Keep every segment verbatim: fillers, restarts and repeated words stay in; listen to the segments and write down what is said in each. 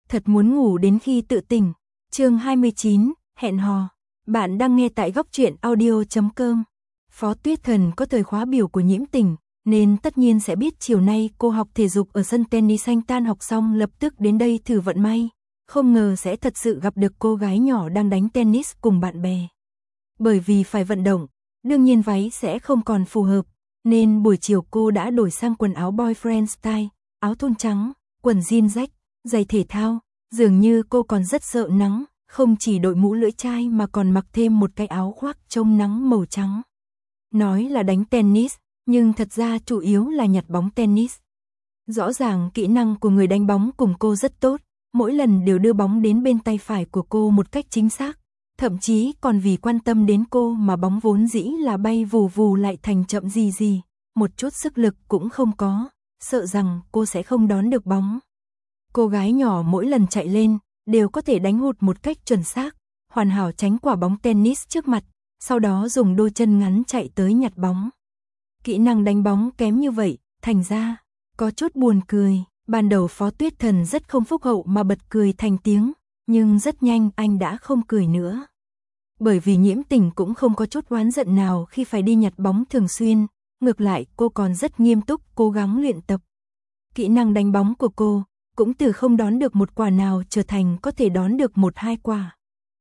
thật muốn ngủ đến khi tự tỉnh. Chương hai mươi chín, hẹn hò. Bạn đang nghe tại góc truyện audio chấm com. Phó Tuyết Thần có thời khóa biểu của Nhiễm Tình, nên tất nhiên sẽ biết chiều nay cô học thể dục ở sân tennis xanh, tan học xong lập tức đến đây thử vận may. Không ngờ sẽ thật sự gặp được cô gái nhỏ đang đánh tennis cùng bạn bè. Bởi vì phải vận động, đương nhiên váy sẽ không còn phù hợp, nên buổi chiều cô đã đổi sang quần áo boyfriend style, áo thun trắng, quần jean rách, giày thể thao. Dường như cô còn rất sợ nắng, không chỉ đội mũ lưỡi chai mà còn mặc thêm một cái áo khoác chống nắng màu trắng. Nói là đánh tennis, nhưng thật ra chủ yếu là nhặt bóng tennis. Rõ ràng kỹ năng của người đánh bóng cùng cô rất tốt, mỗi lần đều đưa bóng đến bên tay phải của cô một cách chính xác. Thậm chí còn vì quan tâm đến cô mà bóng vốn dĩ là bay vù vù lại thành chậm gì gì, một chút sức lực cũng không có, sợ rằng cô sẽ không đón được bóng. Cô gái nhỏ mỗi lần chạy lên, đều có thể đánh hụt một cách chuẩn xác, hoàn hảo tránh quả bóng tennis trước mặt, sau đó dùng đôi chân ngắn chạy tới nhặt bóng. Kỹ năng đánh bóng kém như vậy, thành ra, có chút buồn cười. Ban đầu Phó Tuyết Thần rất không phúc hậu mà bật cười thành tiếng, nhưng rất nhanh anh đã không cười nữa. Bởi vì Nhiễm Tình cũng không có chút oán giận nào khi phải đi nhặt bóng thường xuyên, ngược lại cô còn rất nghiêm túc cố gắng luyện tập. Kỹ năng đánh bóng của cô cũng từ không đón được một quả nào trở thành có thể đón được một hai quả.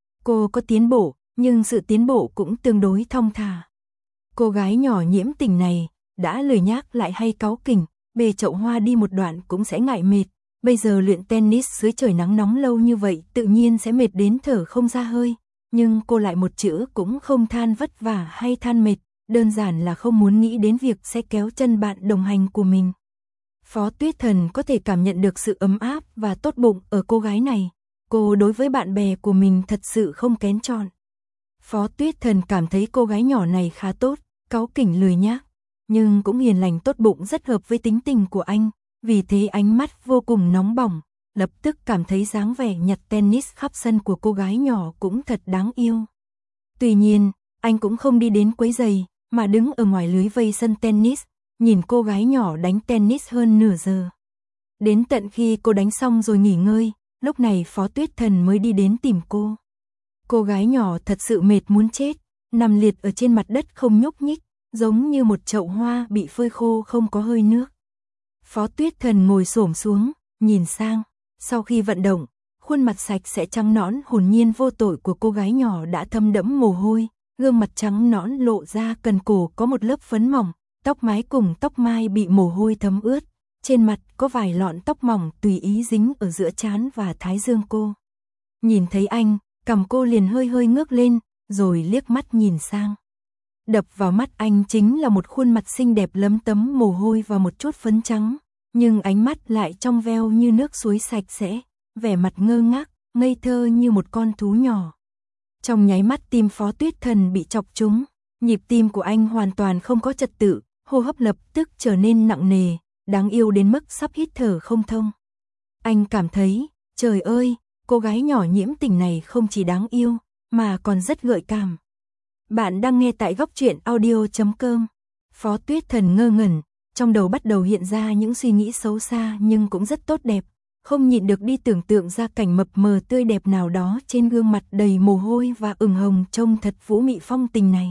Cô có tiến bộ, nhưng sự tiến bộ cũng tương đối thong thả. Cô gái nhỏ Nhiễm Tình này đã lười nhác lại hay cáu kỉnh, bê chậu hoa đi một đoạn cũng sẽ ngại mệt. Bây giờ luyện tennis dưới trời nắng nóng lâu như vậy tự nhiên sẽ mệt đến thở không ra hơi. Nhưng cô lại một chữ cũng không than vất vả hay than mệt, đơn giản là không muốn nghĩ đến việc sẽ kéo chân bạn đồng hành của mình. Phó Tuyết Thần có thể cảm nhận được sự ấm áp và tốt bụng ở cô gái này. Cô đối với bạn bè của mình thật sự không kén chọn. Phó Tuyết Thần cảm thấy cô gái nhỏ này khá tốt, cáu kỉnh lười nhác, nhưng cũng hiền lành tốt bụng, rất hợp với tính tình của anh. Vì thế ánh mắt vô cùng nóng bỏng, lập tức cảm thấy dáng vẻ nhặt tennis khắp sân của cô gái nhỏ cũng thật đáng yêu. Tuy nhiên, anh cũng không đi đến quấy rầy, mà đứng ở ngoài lưới vây sân tennis, nhìn cô gái nhỏ đánh tennis hơn nửa giờ. Đến tận khi cô đánh xong rồi nghỉ ngơi, lúc này Phó Tuyết Thần mới đi đến tìm cô. Cô gái nhỏ thật sự mệt muốn chết, nằm liệt ở trên mặt đất không nhúc nhích, giống như một chậu hoa bị phơi khô không có hơi nước. Phó Tuyết Thần ngồi xổm xuống, nhìn sang, sau khi vận động, khuôn mặt sạch sẽ trắng nõn hồn nhiên vô tội của cô gái nhỏ đã thấm đẫm mồ hôi, gương mặt trắng nõn lộ ra cần cổ có một lớp phấn mỏng, tóc mái cùng tóc mai bị mồ hôi thấm ướt, trên mặt có vài lọn tóc mỏng tùy ý dính ở giữa trán và thái dương cô. Nhìn thấy anh, cằm cô liền hơi hơi ngước lên, rồi liếc mắt nhìn sang. Đập vào mắt anh chính là một khuôn mặt xinh đẹp lấm tấm mồ hôi và một chút phấn trắng, nhưng ánh mắt lại trong veo như nước suối sạch sẽ, vẻ mặt ngơ ngác, ngây thơ như một con thú nhỏ. Trong nháy mắt tim Phó Tuyết Thần bị chọc trúng, nhịp tim của anh hoàn toàn không có trật tự, hô hấp lập tức trở nên nặng nề, đáng yêu đến mức sắp hít thở không thông. Anh cảm thấy, trời ơi, cô gái nhỏ Nhiễm Tình này không chỉ đáng yêu, mà còn rất gợi cảm. Bạn đang nghe tại góc truyện audio chấm com. Phó Tuyết Thần ngơ ngẩn, trong đầu bắt đầu hiện ra những suy nghĩ xấu xa nhưng cũng rất tốt đẹp, không nhịn được đi tưởng tượng ra cảnh mập mờ tươi đẹp nào đó trên gương mặt đầy mồ hôi và ửng hồng trông thật vũ mị phong tình này.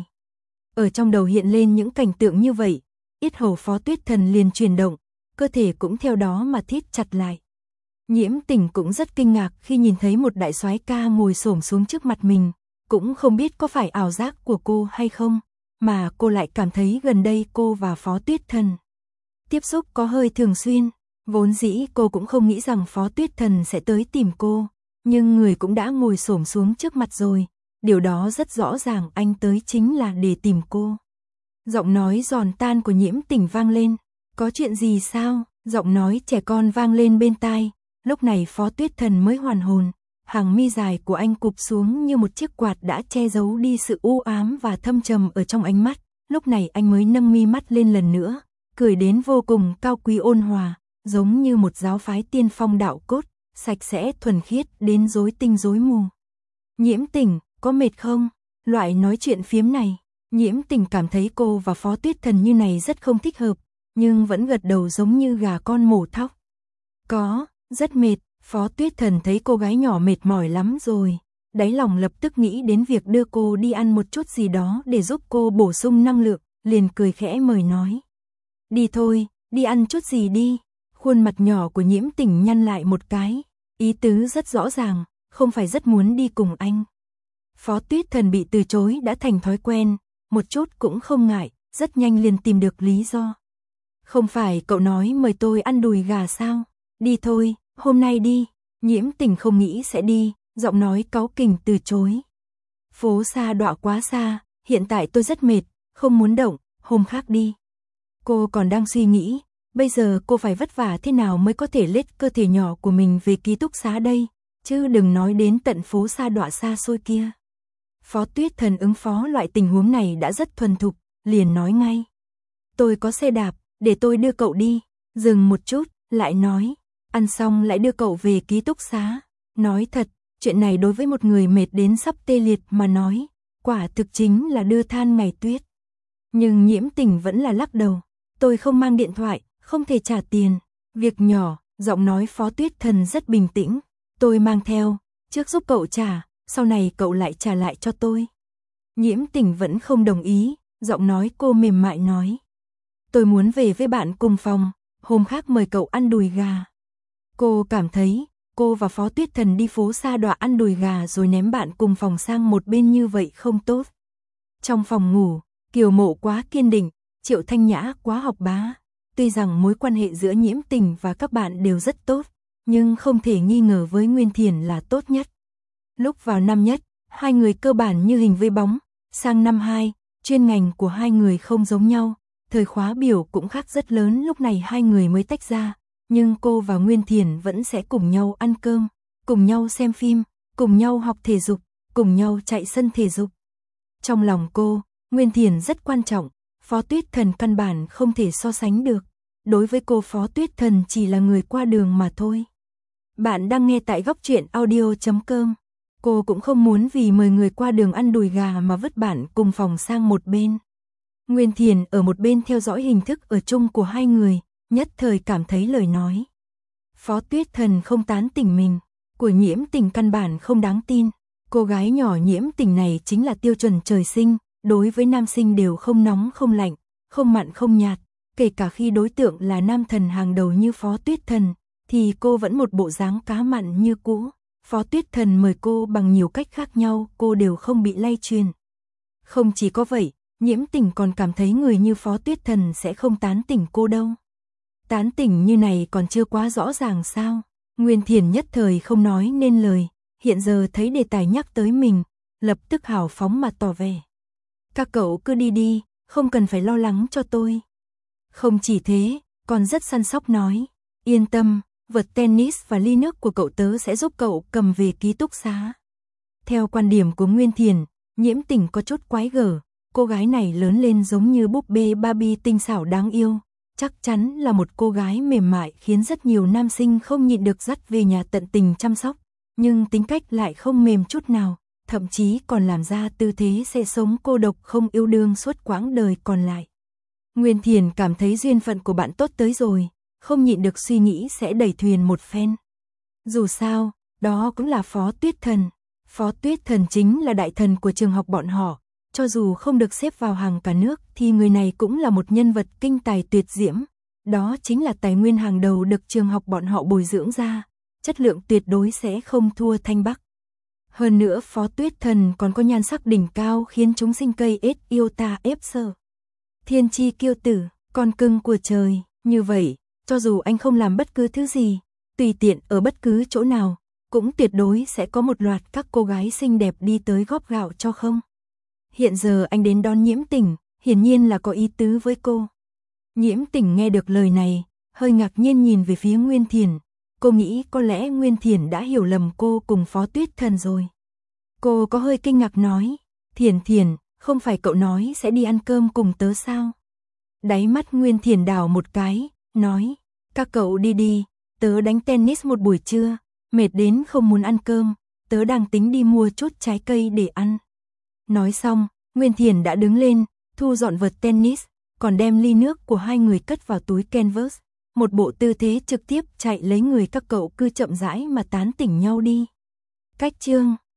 Ở trong đầu hiện lên những cảnh tượng như vậy, yết hầu Phó Tuyết Thần liền chuyển động, cơ thể cũng theo đó mà thít chặt lại. Nhiễm Tình cũng rất kinh ngạc khi nhìn thấy một đại soái ca ngồi xổm xuống trước mặt mình, cũng không biết có phải ảo giác của cô hay không, mà cô lại cảm thấy gần đây cô và Phó Tuyết Thần tiếp xúc có hơi thường xuyên. Vốn dĩ cô cũng không nghĩ rằng Phó Tuyết Thần sẽ tới tìm cô, nhưng người cũng đã ngồi xổm xuống trước mặt rồi, điều đó rất rõ ràng anh tới chính là để tìm cô. Giọng nói giòn tan của Nhiễm Tình vang lên, có chuyện gì sao? Giọng nói trẻ con vang lên bên tai, lúc này Phó Tuyết Thần mới hoàn hồn, hàng mi dài của anh cụp xuống như một chiếc quạt đã che giấu đi sự u ám và thâm trầm ở trong ánh mắt, lúc này anh mới nâng mi mắt lên lần nữa, cười đến vô cùng cao quý ôn hòa, giống như một giáo phái tiên phong đạo cốt, sạch sẽ thuần khiết đến rối tinh rối mù. Nhiễm Tình, có mệt không? Loại nói chuyện phiếm này, Nhiễm Tình cảm thấy cô và Phó Tuyết Thần như này rất không thích hợp, nhưng vẫn gật đầu giống như gà con mổ thóc. Có, rất mệt. Phó Tuyết Thần thấy cô gái nhỏ mệt mỏi lắm rồi, đáy lòng lập tức nghĩ đến việc đưa cô đi ăn một chút gì đó để giúp cô bổ sung năng lượng, liền cười khẽ mời nói. Đi thôi, đi ăn chút gì đi. Khuôn mặt nhỏ của Nhiễm Tình nhăn lại một cái, ý tứ rất rõ ràng, không phải rất muốn đi cùng anh. Phó Tuyết Thần bị từ chối đã thành thói quen, một chút cũng không ngại, rất nhanh liền tìm được lý do. Không phải cậu nói mời tôi ăn đùi gà sao? Đi thôi, hôm nay đi. Nhiễm Tình không nghĩ sẽ đi, giọng nói cáu kỉnh từ chối. Phố xa đọa quá xa, hiện tại tôi rất mệt, không muốn động, hôm khác đi. Cô còn đang suy nghĩ, bây giờ cô phải vất vả thế nào mới có thể lết cơ thể nhỏ của mình về ký túc xá đây, chứ đừng nói đến tận phố xa đọa xa xôi kia. Phó Tuyết Thần ứng phó loại tình huống này đã rất thuần thục, liền nói ngay. Tôi có xe đạp, để tôi đưa cậu đi. Dừng một chút, lại nói, ăn xong lại đưa cậu về ký túc xá. Nói thật, chuyện này đối với một người mệt đến sắp tê liệt mà nói, quả thực chính là đưa than ngày tuyết. Nhưng Nhiễm Tình vẫn là lắc đầu. Tôi không mang điện thoại, không thể trả tiền. Việc nhỏ, giọng nói Phó Tuyết Thần rất bình tĩnh. Tôi mang theo, trước giúp cậu trả, sau này cậu lại trả lại cho tôi. Nhiễm Tình vẫn không đồng ý, giọng nói cô mềm mại nói. Tôi muốn về với bạn cùng phòng, hôm khác mời cậu ăn đùi gà. Cô cảm thấy, cô và Phó Tuyết Thần đi phố xa đọa ăn đùi gà rồi ném bạn cùng phòng sang một bên như vậy không tốt. Trong phòng ngủ, Kiều Mộ quá kiên định, Triệu Thanh Nhã quá học bá. Tuy rằng mối quan hệ giữa Nhiễm Tình và các bạn đều rất tốt, nhưng không thể nghi ngờ với Nguyên Thiền là tốt nhất. Lúc vào năm nhất, hai người cơ bản như hình với bóng. Sang năm hai, chuyên ngành của hai người không giống nhau. Thời khóa biểu cũng khác rất lớn, lúc này hai người mới tách ra. Nhưng cô và Nguyên Thiền vẫn sẽ cùng nhau ăn cơm, cùng nhau xem phim, cùng nhau học thể dục, cùng nhau chạy sân thể dục. Trong lòng cô, Nguyên Thiền rất quan trọng, Phó Tuyết Thần căn bản không thể so sánh được. Đối với cô, Phó Tuyết Thần chỉ là người qua đường mà thôi. Bạn đang nghe tại góc truyện audio chấm com. Cô cũng không muốn vì mời người qua đường ăn đùi gà mà vứt bạn cùng phòng sang một bên. Nguyên Thiền ở một bên theo dõi hình thức ở chung của hai người, nhất thời cảm thấy lời nói Phó Tuyết Thần không tán tỉnh mình, của Nhiễm Tình căn bản không đáng tin. Cô gái nhỏ Nhiễm Tình này chính là tiêu chuẩn trời sinh, đối với nam sinh đều không nóng không lạnh, không mặn không nhạt, kể cả khi đối tượng là nam thần hàng đầu như Phó Tuyết Thần, thì cô vẫn một bộ dáng cá mặn như cũ. Phó Tuyết Thần mời cô bằng nhiều cách khác nhau, cô đều không bị lay truyền. Không chỉ có vậy, Nhiễm Tình còn cảm thấy người như Phó Tuyết Thần sẽ không tán tỉnh cô đâu. Tán tỉnh như này còn chưa quá rõ ràng sao? Nguyên Thiền nhất thời không nói nên lời, hiện giờ thấy đề tài nhắc tới mình, lập tức hào phóng mà tỏ vẻ. Các cậu cứ đi đi, không cần phải lo lắng cho tôi. Không chỉ thế, còn rất săn sóc nói, yên tâm, vợt tennis và ly nước của cậu tớ sẽ giúp cậu cầm về ký túc xá. Theo quan điểm của Nguyên Thiền, Nhiễm Tình có chút quái gở, cô gái này lớn lên giống như búp bê Barbie tinh xảo đáng yêu, chắc chắn là một cô gái mềm mại khiến rất nhiều nam sinh không nhịn được dắt về nhà tận tình chăm sóc, nhưng tính cách lại không mềm chút nào, thậm chí còn làm ra tư thế sẽ sống cô độc không yêu đương suốt quãng đời còn lại. Nguyên Thiền cảm thấy duyên phận của bạn tốt tới rồi, không nhịn được suy nghĩ sẽ đẩy thuyền một phen. Dù sao, đó cũng là Phó Tuyết Thần. Phó Tuyết Thần chính là đại thần của trường học bọn họ, cho dù không được xếp vào hàng cả nước thì người này cũng là một nhân vật kinh tài tuyệt diễm. Đó chính là tài nguyên hàng đầu được trường học bọn họ bồi dưỡng ra, chất lượng tuyệt đối sẽ không thua Thanh Bắc. Hơn nữa Phó Tuyết Thần còn có nhan sắc đỉnh cao khiến chúng sinh cây ết yêu ta ép sợ. Thiên chi kiêu tử, con cưng của trời, như vậy, cho dù anh không làm bất cứ thứ gì, tùy tiện ở bất cứ chỗ nào, cũng tuyệt đối sẽ có một loạt các cô gái xinh đẹp đi tới góp gạo cho không. Hiện giờ anh đến đón Nhiễm Tình, hiển nhiên là có ý tứ với cô. Nhiễm Tình nghe được lời này, hơi ngạc nhiên nhìn về phía Nguyên Thiền. Cô nghĩ có lẽ Nguyên Thiền đã hiểu lầm cô cùng Phó Tuyết Thần rồi. Cô có hơi kinh ngạc nói, Thiền Thiền, không phải cậu nói sẽ đi ăn cơm cùng tớ sao? Đáy mắt Nguyên Thiền đảo một cái, nói, các cậu đi đi, tớ đánh tennis một buổi trưa, mệt đến không muốn ăn cơm, tớ đang tính đi mua chút trái cây để ăn. Nói xong, Nguyên Thiền đã đứng lên, thu dọn vợt tennis, còn đem ly nước của hai người cất vào túi canvas. một bộ tư thế trực tiếp chạy lấy người các cậu cứ chậm rãi mà tán tỉnh nhau đi. Cách chương